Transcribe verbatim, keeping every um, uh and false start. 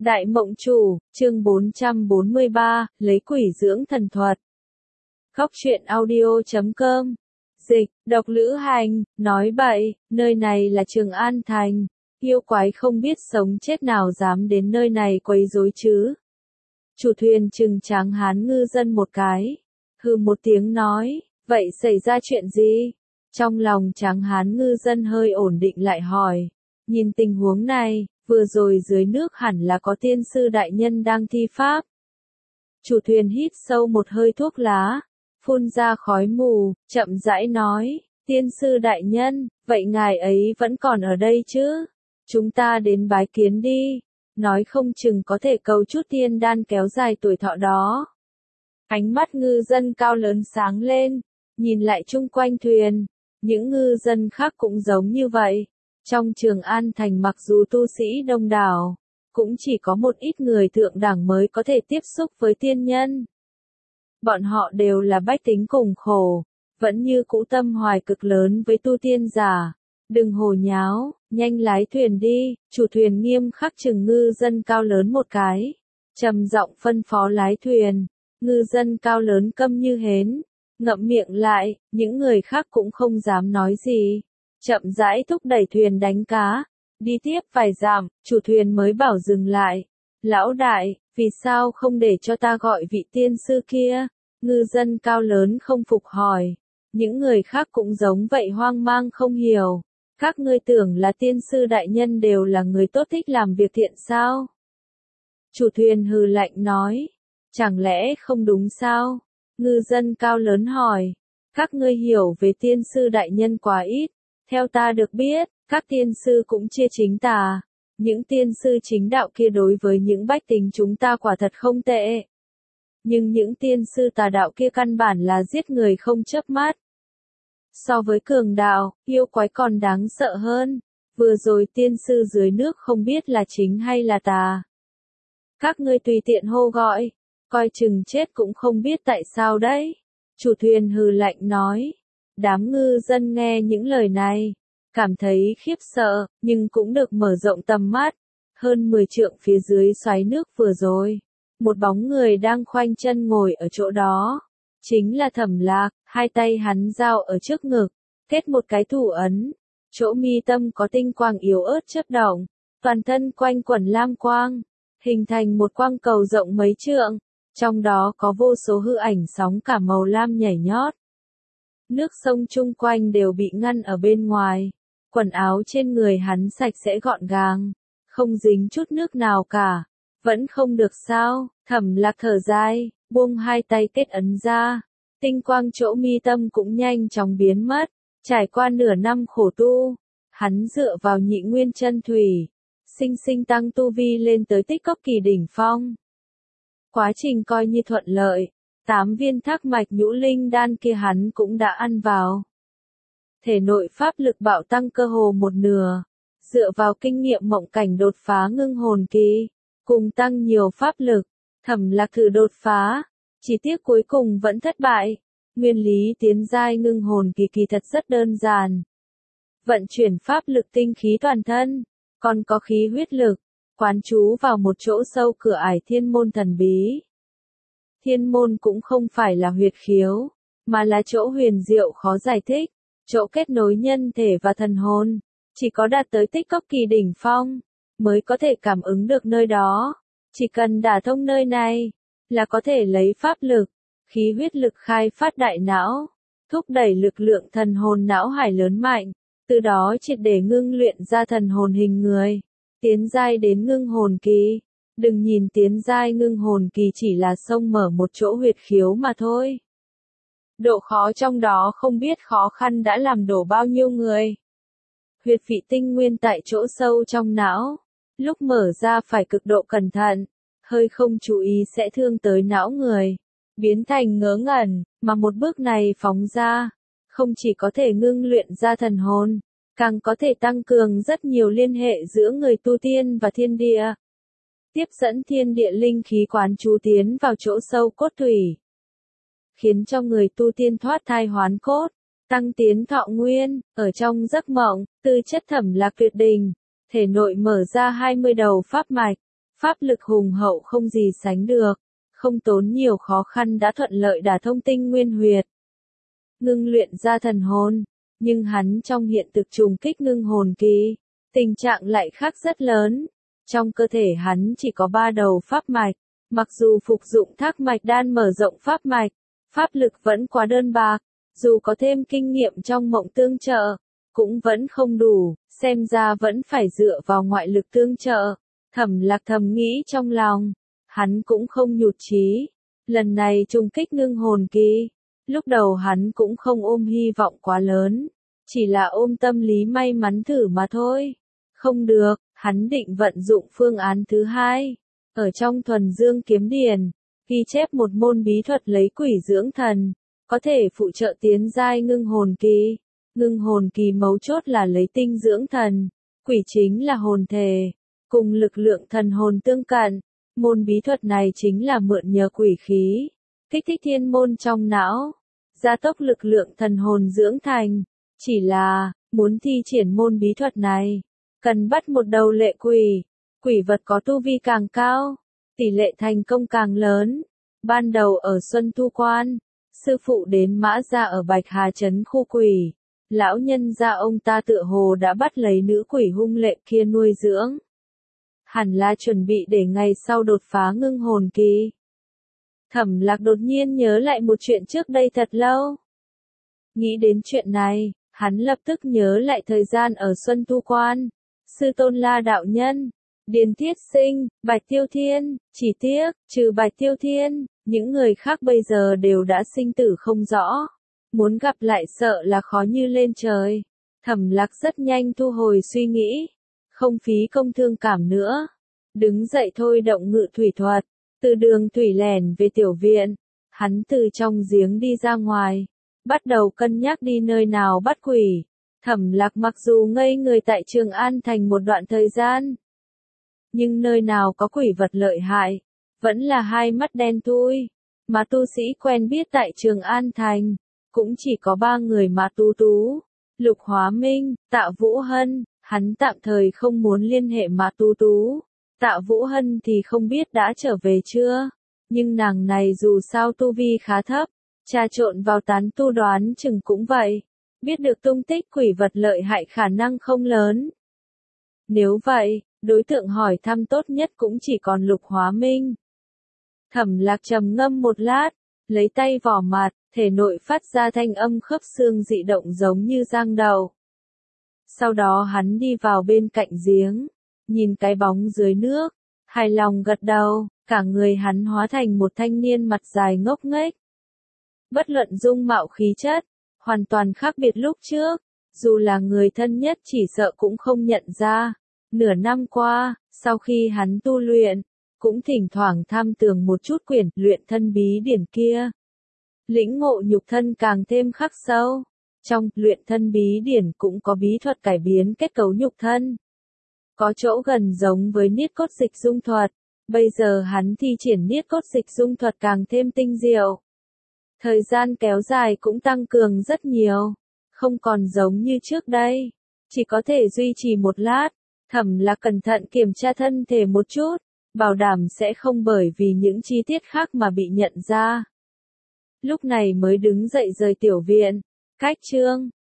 Đại Mộng Chủ, chương bốn trăm bốn mươi ba, lấy quỷ dưỡng thần thuật. Góc truyện audio chấm com. Dịch, độc lữ hành, nói bậy, nơi này là Trường An Thành. Yêu quái không biết sống chết nào dám đến nơi này quấy rối chứ. Chủ thuyền trừng Tráng Hán ngư dân một cái. Hừ một tiếng nói, vậy xảy ra chuyện gì? Trong lòng Tráng Hán ngư dân hơi ổn định lại hỏi. Nhìn tình huống này, vừa rồi dưới nước hẳn là có tiên sư đại nhân đang thi pháp. Chủ thuyền hít sâu một hơi thuốc lá, phun ra khói mù, chậm rãi nói, tiên sư đại nhân, vậy ngài ấy vẫn còn ở đây chứ? Chúng ta đến bái kiến đi, nói không chừng có thể cầu chút tiên đan kéo dài tuổi thọ đó. Ánh mắt ngư dân cao lớn sáng lên, nhìn lại chung quanh thuyền, những ngư dân khác cũng giống như vậy. Trong Trường An Thành mặc dù tu sĩ đông đảo, cũng chỉ có một ít người thượng đẳng mới có thể tiếp xúc với tiên nhân. Bọn họ đều là bách tính cùng khổ, vẫn như cũ tâm hoài cực lớn với tu tiên giả. Đừng hồ nháo, nhanh lái thuyền đi, chủ thuyền nghiêm khắc chừng ngư dân cao lớn một cái. Trầm giọng phân phó lái thuyền, ngư dân cao lớn câm như hến, ngậm miệng lại, những người khác cũng không dám nói gì. Chậm rãi thúc đẩy thuyền đánh cá, đi tiếp vài dặm, chủ thuyền mới bảo dừng lại. Lão đại, vì sao không để cho ta gọi vị tiên sư kia? Ngư dân cao lớn không phục hỏi. Những người khác cũng giống vậy hoang mang không hiểu. Các ngươi tưởng là tiên sư đại nhân đều là người tốt thích làm việc thiện sao? Chủ thuyền hừ lạnh nói. Chẳng lẽ không đúng sao? Ngư dân cao lớn hỏi. Các ngươi hiểu về tiên sư đại nhân quá ít. Theo ta được biết, các tiên sư cũng chia chính tà. Những tiên sư chính đạo kia đối với những bách tính chúng ta quả thật không tệ. Nhưng những tiên sư tà đạo kia căn bản là giết người không chớp mắt. So với cường đạo, yêu quái còn đáng sợ hơn. Vừa rồi tiên sư dưới nước không biết là chính hay là tà. Các ngươi tùy tiện hô gọi, coi chừng chết cũng không biết tại sao đấy. Chủ thuyền hừ lạnh nói. Đám ngư dân nghe những lời này, cảm thấy khiếp sợ, nhưng cũng được mở rộng tầm mắt. Hơn mười trượng phía dưới xoáy nước vừa rồi, một bóng người đang khoanh chân ngồi ở chỗ đó. Chính là Thẩm Lạc, hai tay hắn giao ở trước ngực, kết một cái thủ ấn. Chỗ mi tâm có tinh quang yếu ớt chớp động, toàn thân quanh quẩn lam quang, hình thành một quang cầu rộng mấy trượng. Trong đó có vô số hư ảnh sóng cả màu lam nhảy nhót. Nước sông chung quanh đều bị ngăn ở bên ngoài. Quần áo trên người hắn sạch sẽ gọn gàng, không dính chút nước nào cả. Vẫn không được sao? Thẩm Lạc thở dài, buông hai tay kết ấn ra. Tinh quang chỗ mi tâm cũng nhanh chóng biến mất. Trải qua nửa năm khổ tu, hắn dựa vào nhị nguyên chân thủy, sinh sinh tăng tu vi lên tới tích cốc kỳ đỉnh phong. Quá trình coi như thuận lợi. Tám viên thác mạch nhũ linh đan kia hắn cũng đã ăn vào. Thể nội pháp lực bạo tăng cơ hồ một nửa. Dựa vào kinh nghiệm mộng cảnh đột phá ngưng hồn kỳ, cùng tăng nhiều pháp lực, Thẩm Lạc thử đột phá. Chỉ tiếc cuối cùng vẫn thất bại. Nguyên lý tiến giai ngưng hồn kỳ kỳ thật rất đơn giản. Vận chuyển pháp lực tinh khí toàn thân, còn có khí huyết lực, quán chú vào một chỗ sâu cửa ải thiên môn thần bí. Thiên môn cũng không phải là huyệt khiếu, mà là chỗ huyền diệu khó giải thích, chỗ kết nối nhân thể và thần hồn. Chỉ có đạt tới tích cốc kỳ đỉnh phong, mới có thể cảm ứng được nơi đó. Chỉ cần đả thông nơi này, là có thể lấy pháp lực, khí huyết lực khai phát đại não, thúc đẩy lực lượng thần hồn não hải lớn mạnh, từ đó triệt để ngưng luyện ra thần hồn hình người, tiến giai đến ngưng hồn kỳ. Đừng nhìn tiến giai ngưng hồn kỳ chỉ là xông mở một chỗ huyệt khiếu mà thôi. Độ khó trong đó không biết khó khăn đã làm đổ bao nhiêu người. Huyệt vị tinh nguyên tại chỗ sâu trong não, lúc mở ra phải cực độ cẩn thận, hơi không chú ý sẽ thương tới não người, biến thành ngớ ngẩn, mà một bước này phóng ra, không chỉ có thể ngưng luyện ra thần hồn, càng có thể tăng cường rất nhiều liên hệ giữa người tu tiên và thiên địa. Tiếp dẫn thiên địa linh khí quán chú tiến vào chỗ sâu cốt thủy, khiến cho người tu tiên thoát thai hoán cốt, tăng tiến thọ nguyên. Ở trong giấc mộng, tư chất Thẩm Lạc tuyệt đỉnh, thể nội mở ra hai mươi đầu pháp mạch, Pháp lực hùng hậu không gì sánh được, không tốn nhiều khó khăn đã thuận lợi đả thông tinh nguyên huyệt. Ngưng luyện ra thần hồn, nhưng hắn trong hiện thực trùng kích ngưng hồn kỳ, tình trạng lại khác rất lớn. Trong cơ thể hắn chỉ có ba đầu pháp mạch, mặc dù phục dụng thác mạch đan mở rộng pháp mạch, pháp lực vẫn quá đơn bạc, dù có thêm kinh nghiệm trong mộng tương trợ, cũng vẫn không đủ, xem ra vẫn phải dựa vào ngoại lực tương trợ. Thẩm Lạc thầm nghĩ trong lòng, hắn cũng không nhụt chí, lần này trùng kích ngưng hồn kỳ, lúc đầu hắn cũng không ôm hy vọng quá lớn, chỉ là ôm tâm lý may mắn thử mà thôi. Không được, hắn định vận dụng phương án thứ hai. Ở trong thuần dương kiếm điển, ghi chép một môn bí thuật lấy quỷ dưỡng thần, có thể phụ trợ tiến giai ngưng hồn kỳ. Ngưng hồn kỳ mấu chốt là lấy tinh dưỡng thần, quỷ chính là hồn thể, cùng lực lượng thần hồn tương cận. Môn bí thuật này chính là mượn nhờ quỷ khí, kích thích thiên môn trong não, gia tốc lực lượng thần hồn dưỡng thành. Chỉ là, muốn thi triển môn bí thuật này, cần bắt một đầu lệ quỷ, quỷ vật có tu vi càng cao, tỷ lệ thành công càng lớn. Ban đầu ở Xuân Thu Quan, sư phụ đến Mã gia ở Bạch Hà trấn khu quỷ, lão nhân gia ông ta tựa hồ đã bắt lấy nữ quỷ hung lệ kia nuôi dưỡng. Hẳn là chuẩn bị để ngày sau đột phá ngưng hồn kỳ. Thẩm Lạc đột nhiên nhớ lại một chuyện trước đây thật lâu. Nghĩ đến chuyện này, hắn lập tức nhớ lại thời gian ở Xuân Thu Quan, Sư Tôn La đạo nhân, Điền Thiết Sinh, Bạch Tiêu Thiên, chỉ tiếc, trừ Bạch Tiêu Thiên, những người khác bây giờ đều đã sinh tử không rõ. Muốn gặp lại sợ là khó như lên trời. Thẩm Lạc rất nhanh thu hồi suy nghĩ, không phí công thương cảm nữa. Đứng dậy thôi động ngự thủy thuật, từ đường thủy lẻn về tiểu viện. Hắn từ trong giếng đi ra ngoài, bắt đầu cân nhắc đi nơi nào bắt quỷ. Thẩm Lạc mặc dù ngây người tại Trường An Thành một đoạn thời gian, nhưng nơi nào có quỷ vật lợi hại, vẫn là hai mắt đen thui. Mà tu sĩ quen biết tại Trường An Thành, cũng chỉ có ba người mà tu tú, Lục Hóa Minh, Tạ Vũ Hân. Hắn tạm thời không muốn liên hệ mà tu tú. Tạ Vũ Hân thì không biết đã trở về chưa, nhưng nàng này dù sao tu vi khá thấp, trà trộn vào tán tu đoán chừng cũng vậy, biết được tung tích quỷ vật lợi hại khả năng không lớn. Nếu vậy, đối tượng hỏi thăm tốt nhất cũng chỉ còn Lục Hóa Minh. Thẩm Lạc trầm ngâm một lát, lấy tay vỏ mặt, thể nội phát ra thanh âm khớp xương dị động giống như giang đầu. Sau đó hắn đi vào bên cạnh giếng, nhìn cái bóng dưới nước, hài lòng gật đầu, cả người hắn hóa thành một thanh niên mặt dài ngốc nghếch. Bất luận dung mạo khí chất, hoàn toàn khác biệt lúc trước, dù là người thân nhất chỉ sợ cũng không nhận ra. Nửa năm qua, sau khi hắn tu luyện, cũng thỉnh thoảng tham tường một chút quyển luyện thân bí điển kia. Lĩnh ngộ nhục thân càng thêm khắc sâu. Trong luyện thân bí điển cũng có bí thuật cải biến kết cấu nhục thân. Có chỗ gần giống với niết cốt dịch dung thuật, bây giờ hắn thi triển niết cốt dịch dung thuật càng thêm tinh diệu. Thời gian kéo dài cũng tăng cường rất nhiều, không còn giống như trước đây, chỉ có thể duy trì một lát. Thẩm Lạc cẩn thận kiểm tra thân thể một chút, bảo đảm sẽ không bởi vì những chi tiết khác mà bị nhận ra. Lúc này mới đứng dậy rời tiểu viện. Cách chương